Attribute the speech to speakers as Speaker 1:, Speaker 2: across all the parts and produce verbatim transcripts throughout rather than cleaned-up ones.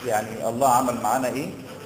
Speaker 1: يعني الله عمل معانا ايه.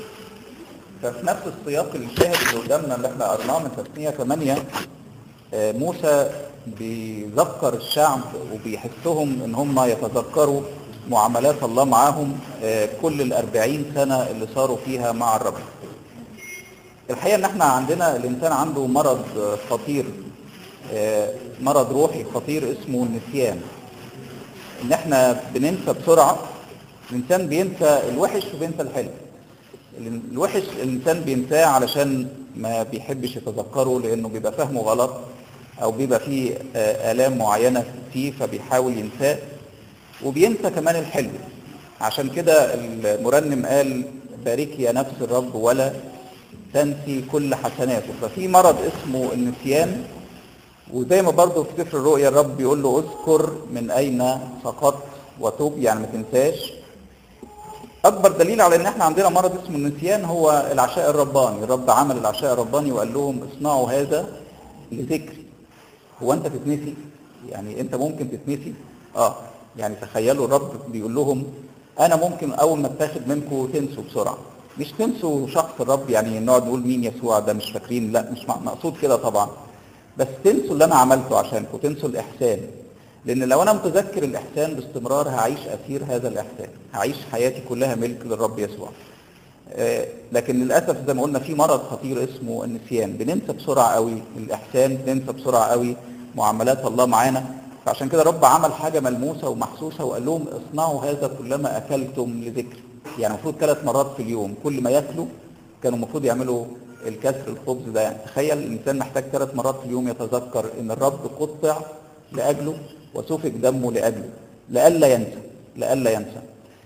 Speaker 1: ففي نفس السياق الشاهد اللي قدامنا اللي احنا قرناه من تثنية ثمانية، آه، موسى بيذكر الشعب وبيحثهم ان هم يتذكروا معاملات الله معاهم آه، كل الأربعين سنة اللي صاروا فيها مع الرب. الحقيقة ان احنا عندنا الانسان عنده مرض آه، خطير، آه، مرض روحي خطير اسمه النسيان. ان احنا بننسى بسرعة. الانسان بينسى الوحش وبينسى الحلو. الوحش الانسان بينساه علشان ما بيحبش يتذكره لانه بيبقى فهمه غلط او بيبقى فيه آه، آلام معينة فيه فبيحاول ينساه. وبينسى كمان الحلو. عشان كده المرنم قال باركي يا نفس الرب ولا تنسي كل حسناته. ففي مرض اسمه النسيان. وزي ما برضه في سفر الرؤيا الرب بيقول له اذكر من اين سقطت وتوب، يعني ما تنساش. اكبر دليل على ان احنا عندنا مرض اسمه النسيان هو العشاء الرباني. الرب عمل العشاء الرباني وقال لهم اصنعوا هذا لذكري. هو انت تتنسي؟ يعني انت ممكن تتنسي؟ اه يعني تخيلوا الرب بيقول لهم انا ممكن اول ما اتاخد منكم تنسوا بسرعه. مش تنسوا شخص الرب، يعني نقعد نقول مين يسوع ده مش فاكرين، لا مش مقصود كده طبعا، بس تنسوا اللي انا عملته عشانكم، تنسوا الاحسان. لان لو انا متذكر الاحسان باستمرار هعيش اسير هذا الاحسان، هعيش حياتي كلها ملك للرب يسوع. آه لكن للاسف زي ما قلنا في مرض خطير اسمه النسيان. بننسى بسرعه قوي الاحسان، بننسى بسرعه قوي معاملات الله معانا. فعشان كده رب عمل حاجه ملموسه ومحسوسه وقال لهم اصنعوا هذا كلما اكلتم لذكر. يعني المفروض ثلاث مرات في اليوم كل ما ياكلوا كانوا المفروض يعملوا الكسر الخبز ده. يعني تخيل الانسان محتاج ثلاث مرات في اليوم يتذكر ان الرب قطع لاجله وسفك دمه لاجله لئلا ينسى، لئلا ينسى.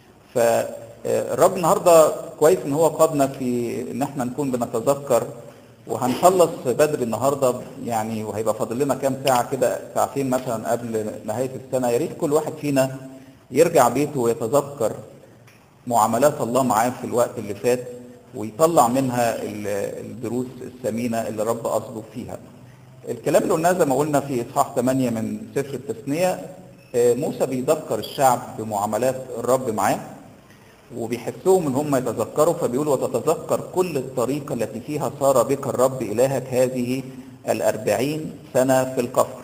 Speaker 1: فالرب النهارده كويس ان هو قادنا في ان احنا نكون بنتذكر. وهنخلص بدري النهارده يعني، وهيبقى فاضل لنا كام ساعه كده، ساعتين مثلا قبل نهايه السنه. يا ريت كل واحد فينا يرجع بيته ويتذكر معاملات الله معاه في الوقت اللي فات ويطلع منها الدروس الثمينه اللي رب قصده فيها. الكلام اللي قلناه زي ما قلنا في اصحاح ثمانية من سفر التثنيه، موسى بيذكر الشعب بمعاملات الرب معاه وبيحثهم ان هم يتذكروا. فبيقول وتتذكر كل الطريقه التي فيها صار بك الرب الهك هذه الأربعين سنه في القفر.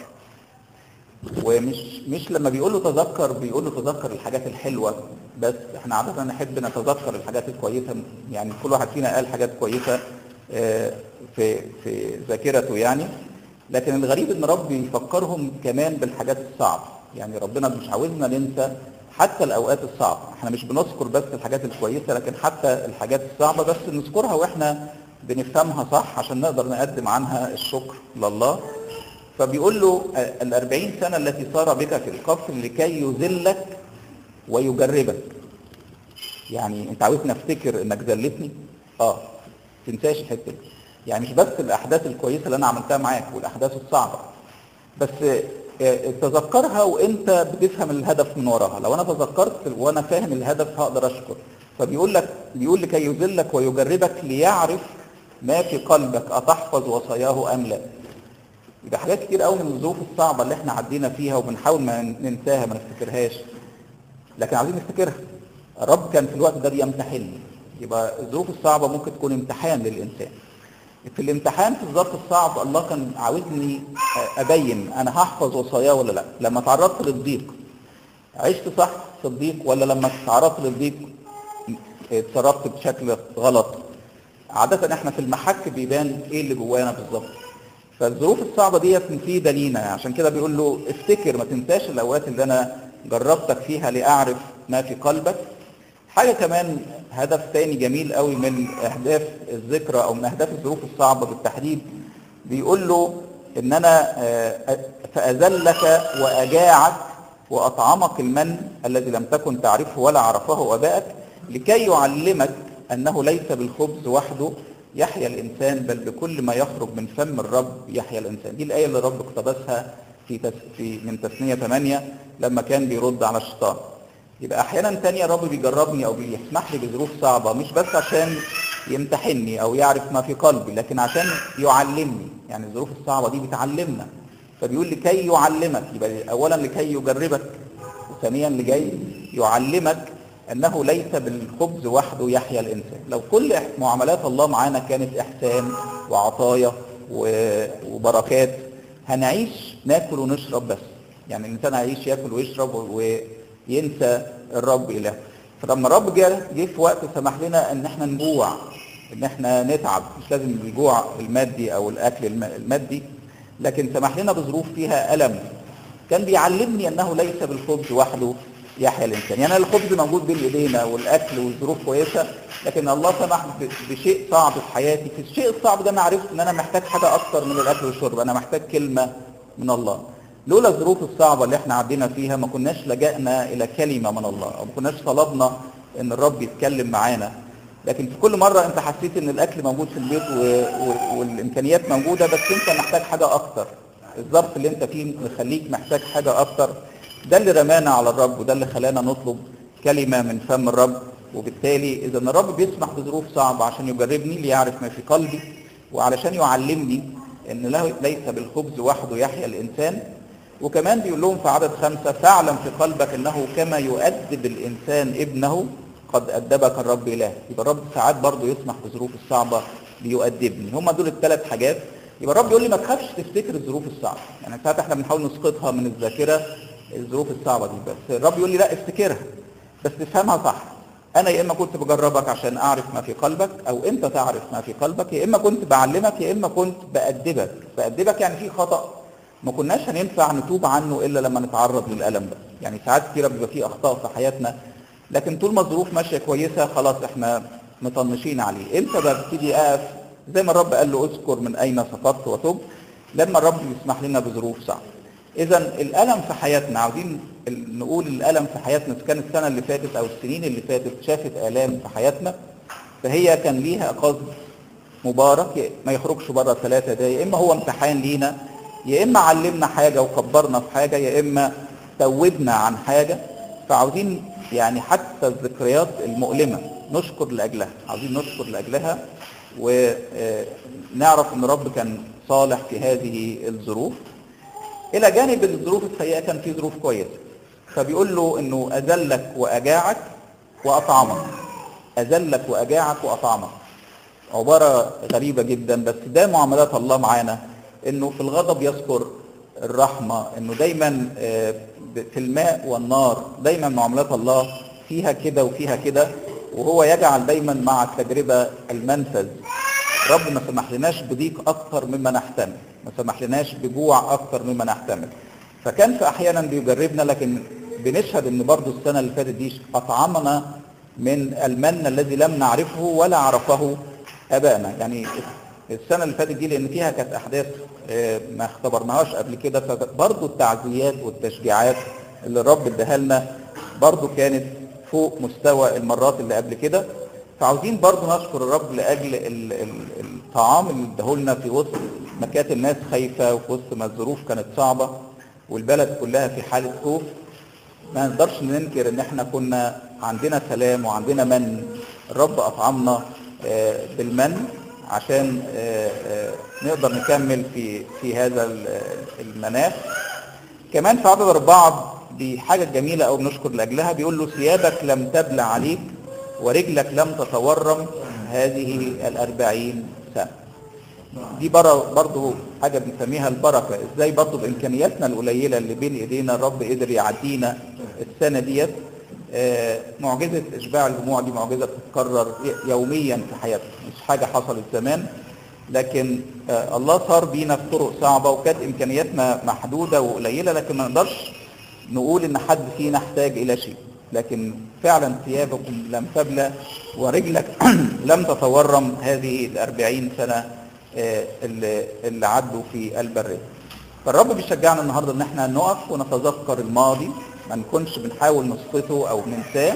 Speaker 1: ومش مش لما بيقول له تذكر بيقول له تذكر الحاجات الحلوه بس. احنا عاده نحب نتذكر الحاجات الكويسه، يعني كل واحد فينا قال حاجات كويسه في في ذاكرته يعني. لكن الغريب ان رب يفكرهم كمان بالحاجات الصعبه. يعني ربنا مش عاوزنا ننسى حتى الاوقات الصعبه. احنا مش بنذكر بس الحاجات الكويسه لكن حتى الحاجات الصعبه بس نذكرها واحنا بنفهمها صح عشان نقدر نقدم عنها الشكر لله. فبيقول له الأربعين سنة التي صار بك في القفر لكي يذلك ويجربك. يعني انت عاوزني افتكر انك ذلتني؟ اه تنساش الحته دي. يعني مش بس الاحداث الكويسه اللي انا عملتها معاك والاحداث الصعبه، بس تذكرها وانت بتفهم الهدف من وراها. لو انا تذكرت وانا فاهم الهدف هقدر اشكر. فبيقول لك بيقول لكي يذلك ويجربك ليعرف ما في قلبك أتحفظ وصاياه ام لا. يبقى حاجات كتير قوي من الظروف الصعبه اللي احنا عدينا فيها وبنحاول ما ننساها ما نفتكرهاش، لكن عايزين نفتكرها. الرب كان في الوقت ده بيمتحني. يبقى الظروف الصعبه ممكن تكون امتحان للانسان. في الامتحان في الظرف الصعب الله كان عاوزني ابين انا هحفظ وصاياه ولا لا. لما تعرضت للضيق عشت صح في الضيق، ولا لما تعرضت للضيق اتصرفت بشكل غلط؟ عاده احنا في المحك بيبان ايه اللي جوانا بالظبط. فالظروف الصعبه ديت مفيده لينا. عشان كده بيقول له افتكر، ما تنساش الاوقات اللي انا جربتك فيها لاعرف ما في قلبك. حاجه كمان هدف تاني جميل قوي من اهداف الذكرى او من اهداف الظروف الصعبه بالتحديد، بيقول له ان انا فاذلك واجاعك واطعمك المن الذي لم تكن تعرفه ولا عرفه ابائك لكي يعلمك انه ليس بالخبز وحده يحيا الانسان بل بكل ما يخرج من فم الرب يحيا الانسان. دي الايه اللي الرب اقتبسها في في من تثنيه ثمانية لما كان بيرد على الشيطان. يبقى احيانا تانية الرب بيجربني او بيسمح لي بظروف صعبه مش بس عشان يمتحني او يعرف ما في قلبي لكن عشان يعلمني. يعني الظروف الصعبه دي بتعلمنا. فبيقول لكي يعلمك، يبقى اولا لكي يجربك، وثانيا لكي يعلمك أنه ليس بالخبز وحده يحيا الإنسان. لو كل معاملات الله معانا كانت إحسان وعطايا وبركات هنعيش ناكل ونشرب بس. يعني الإنسان هيعيش ياكل ويشرب وينسى الرب إله. فلما الرب جه جه في وقت سمح لنا ان احنا نجوع، ان احنا نتعب، مش لازم الجوع المادي او الاكل المادي، لكن سمح لنا بظروف فيها الم. كان بيعلمني انه ليس بالخبز وحده يحيا الانسان. يعني الخبز موجود بين ايدينا والاكل والظروف كويسه، لكن الله سمح بشيء صعب في حياتي. في الشيء الصعب ده انا عرفت ان انا محتاج حاجه اكتر من الاكل والشرب، انا محتاج كلمه من الله. لولا الظروف الصعبة اللي احنا عدينا فيها ما كناش لجأنا إلى كلمة من الله، أو ما كناش طلبنا إن الرب يتكلم معانا. لكن في كل مرة أنت حسيت إن الأكل موجود في البيت و... و... والإمكانيات موجودة، بس أنت محتاج حاجة أكتر. الظرف اللي أنت فيه مخليك محتاج حاجة أكتر. ده اللي رمانا على الرب، وده اللي خلانا نطلب كلمة من فم الرب. وبالتالي إذا الرب بيسمح بظروف صعبة عشان يجربني ليعرف ما في قلبي، وعلشان يعلمني إن له ليس بالخبز وحده يحيا الإنسان. وكمان بيقول لهم في عدد خمسة: فاعلم في قلبك انه كما يؤدب الانسان ابنه قد ادبك الرب اله. يبقى الرب ساعات برضه يسمح بالظروف الصعبه بيؤدبني. هم دول الثلاث حاجات. يبقى الرب يقول لي ما تخافش تفتكر الظروف الصعبه. يعني ساعات احنا بنحاول نسقطها من الذاكره الظروف الصعبه دي، بس الرب يقول لي لا افتكرها، بس تفهمها صح. انا يا اما كنت بجربك عشان اعرف ما في قلبك، او انت تعرف ما في قلبك، يا اما كنت بعلمك، يا اما كنت بأدبك. بأدبك يعني في خطأ ما كناش هننفع نتوب عنه الا لما نتعرض للالم ده. يعني ساعات كتيره بيبقى فيه اخطاء في حياتنا، لكن طول ما الظروف ماشيه كويسه خلاص احنا مطنشين عليه. امتى ببتدي اقف زي ما الرب قال له اذكر من اين سقطت وتب؟ لما الرب يسمح لنا بظروف صعبه. اذا الالم في حياتنا، عاوزين نقول الالم في حياتنا، اذا كان السنه اللي فاتت او السنين اللي فاتت شافت الام في حياتنا، فهي كان ليها قصد مبارك ما يخرجش بره الثلاثه ده. يا اما هو امتحان لينا، يا اما علمنا حاجه وكبرنا في حاجه، يا اما توبنا عن حاجه. فعاوزين يعني حتى الذكريات المؤلمه نشكر لاجلها، عاوزين نشكر لاجلها ونعرف ان الرب كان صالح في هذه الظروف. الى جانب الظروف السيئه كان في ظروف كويسه. فبيقول له انه اذلك واجاعك واطعمك. اذلك واجاعك واطعمك، عباره غريبه جدا، بس ده معاملات الله معانا. انه في الغضب يذكر الرحمه، انه دايما في الماء والنار، دايما معاملات الله فيها كده وفيها كده، وهو يجعل دايما مع التجربه المنفذ. رب ما سمح لناش بضيق اكتر مما نحتمل، ما سمح لناش بجوع اكتر مما نحتمل. فكان في احيانا بيجربنا، لكن بنشهد ان برضو السنه اللي فاتت دي اطعمنا من المن الذي لم نعرفه ولا عرفه ابائنا. يعني السنه اللي فاتت دي لان فيها كانت احداث ما اختبرناهاش قبل كده، فبرضو التعزيات والتشجيعات اللي الرب اداها لنا برضو كانت فوق مستوى المرات اللي قبل كده. فعاوزين برضو نشكر الرب لاجل الطعام اللي اداهولنا في وسط ما كانت الناس خايفه، وفي وسط ما الظروف كانت صعبه والبلد كلها في حاله خوف. ما نقدرش ننكر ان احنا كنا عندنا سلام وعندنا من. الرب اطعمنا بالمن عشان نقدر نكمل في في هذا المناخ. كمان في عدد أربعة دي حاجة جميلة أو بنشكر لأجلها. بيقول له ثيابك لم تبلع عليك ورجلك لم تتورم هذه الأربعين سنة. دي برضو حاجة بنسميها البركة. ازاي برضو بإمكانياتنا القليلة اللي بين ايدينا الرب قدر يعدينا السنة ديت. آه معجزة إشباع الجموع دي معجزة بتتكرر يوميا في حياتنا، مش حاجة حصلت زمان، لكن آه الله صار بينا في طرق صعبة، وكانت إمكانياتنا محدودة وقليلة، لكن ما نقدرش نقول إن حد فينا احتاج إلى شيء. لكن فعلا ثيابكم لم تبلى ورجلك لم تتورم هذه الأربعين سنة آه اللي, اللي عدوا في البرية. فالرب بيشجعنا النهارده ان احنا نقف ونتذكر الماضي، ما نكونش بنحاول نسقطه او ننساه.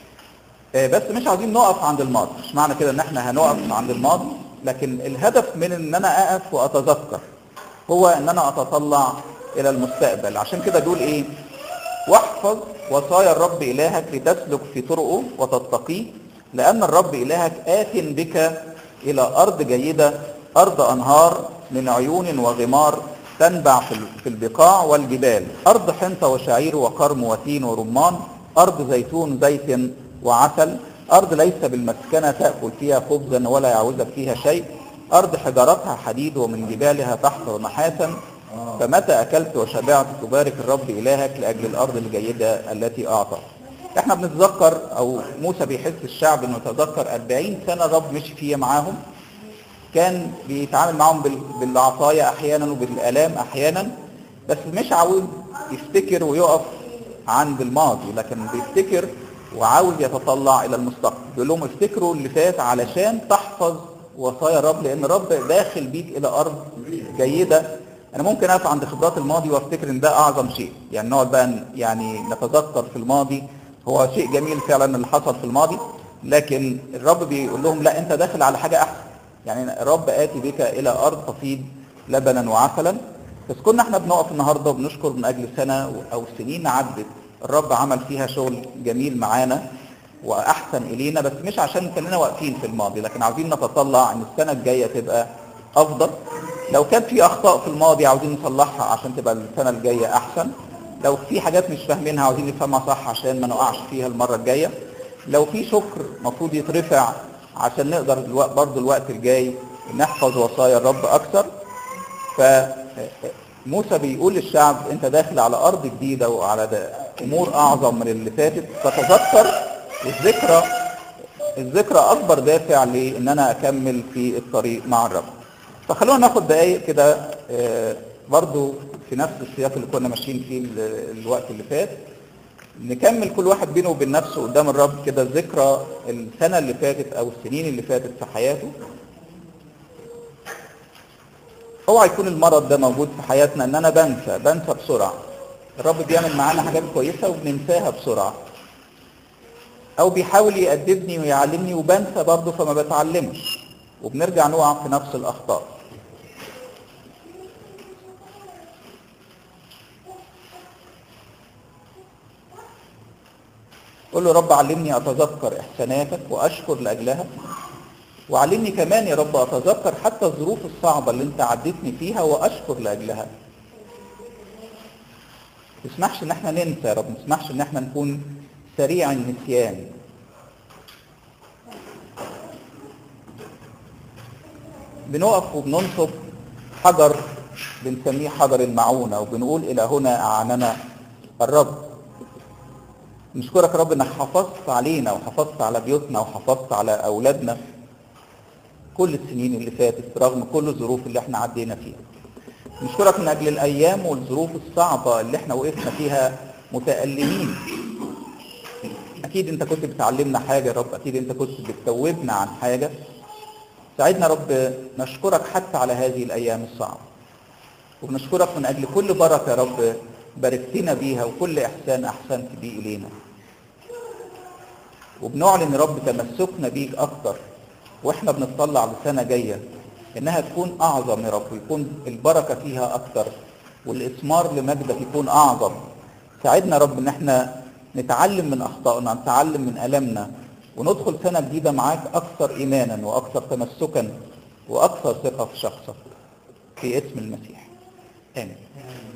Speaker 1: بس مش عايزين نقف عند الماضي، مش معنى كده ان احنا هنقف عند الماضي، لكن الهدف من ان انا اقف واتذكر هو ان انا اتطلع الى المستقبل. عشان كده دول ايه؟ واحفظ وصايا الرب الهك لتسلك في طرقه وتتقيه، لان الرب الهك آت بك الى ارض جيدة، ارض انهار من عيون وغمار تنبع في البقاع والجبال، أرض حنطة وشعير وكرم وتين ورمان، أرض زيتون زيت وعسل، أرض ليس بالمسكنة تأكل فيها خبزا ولا يعوزك فيها شيء، أرض حجارتها حديد ومن جبالها تحفر نحاسا، فمتى أكلت وشبعت تبارك الرب إلهك لأجل الأرض الجيدة التي أعطى. احنا بنتذكر، أو موسى بيحس الشعب انه يتذكر أربعين سنة الرب مشي فيها معاهم، كان بيتعامل معاهم بالعطايا أحيانا وبالآلام أحيانا، بس مش عاوز يفتكر ويقف عند الماضي، لكن بيفتكر وعاوز يتطلع إلى المستقبل. بيقول لهم افتكروا اللي فات علشان تحفظ وصايا الرب، لأن الرب داخل بيك إلى أرض جيدة. أنا ممكن أقف عند خبرات الماضي وأفتكر إن ده أعظم شيء، يعني نقعد بقى يعني نتذكر في الماضي، هو شيء جميل فعلا اللي حصل في الماضي، لكن الرب بيقول لهم لا، أنت داخل على حاجة أحسن. يعني الرب آتي بك إلى أرض تفيض لبنا وعسلا. بس كنا احنا بنقف النهارده وبنشكر من أجل سنة أو سنين عدت الرب عمل فيها شغل جميل معانا وأحسن إلينا، بس مش عشان كلنا واقفين في الماضي، لكن عاوزين نتطلع إن السنة الجاية تبقى أفضل. لو كان في أخطاء في الماضي عاوزين نصلحها عشان تبقى السنة الجاية أحسن. لو في حاجات مش فاهمينها عاوزين نفهمها صح عشان ما نقعش فيها المرة الجاية. لو في شكر مفروض يترفع عشان نقدر الوقت برضو الوقت الجاي نحفظ وصايا الرب أكثر. فموسى بيقول للشعب أنت داخل على أرض جديدة وعلى أمور أعظم من اللي فاتت، فتذكر الذكرى. الذكرى أكبر دافع لأن أنا أكمل في الطريق مع الرب. فخلونا ناخد دقايق كده برضو في نفس السياق اللي كنا ماشيين فيه الوقت اللي فات، نكمل كل واحد بينه وبين نفسه قدام الرب كده ذكرى السنة اللي فاتت أو السنين اللي فاتت في حياته. اوعى يكون المرض ده موجود في حياتنا ان انا بنسى بنسى بسرعة. الرب بيعمل معانا حاجات كويسة وبننساها بسرعة، او بيحاول يأدبني ويعلمني وبنسى برضه فما بتعلمش، وبنرجع نقع في نفس الأخطاء. قل له رب علمني أتذكر إحساناتك وأشكر لأجلها، وعلمني كمان يا رب أتذكر حتى الظروف الصعبة اللي أنت عدتني فيها وأشكر لأجلها. ما تسمحش إن احنا ننسى يا رب، ما تسمحش إن احنا نكون سريع النسيان. بنقف وبننصب حجر بنسميه حجر المعونة وبنقول إلى هنا أعاننا الرب. نشكرك يا رب إنك حافظت علينا وحافظت على بيوتنا وحافظت على أولادنا كل السنين اللي فاتت رغم كل الظروف اللي احنا عدينا فيها. نشكرك من أجل الأيام والظروف الصعبة اللي احنا وقفنا فيها متألمين. أكيد أنت كنت بتعلمنا حاجة يا رب، أكيد أنت كنت بتتوبنا عن حاجة. ساعدنا يا رب نشكرك حتى على هذه الأيام الصعبة، وبنشكرك من أجل كل بركة يا رب باركتنا بيها وكل إحسان أحسنت بيه إلينا. وبنعلن يا رب تمسكنا بيك أكتر وإحنا بنطلع لسنة جاية إنها تكون أعظم يا رب، ويكون البركة فيها أكتر والإثمار لمجدك يكون أعظم. ساعدنا يا رب إن إحنا نتعلم من أخطائنا، نتعلم من ألمنا، وندخل سنة جديدة معاك أكثر إيمانا وأكثر تمسكا وأكثر ثقة في شخصك، في اسم المسيح آمين.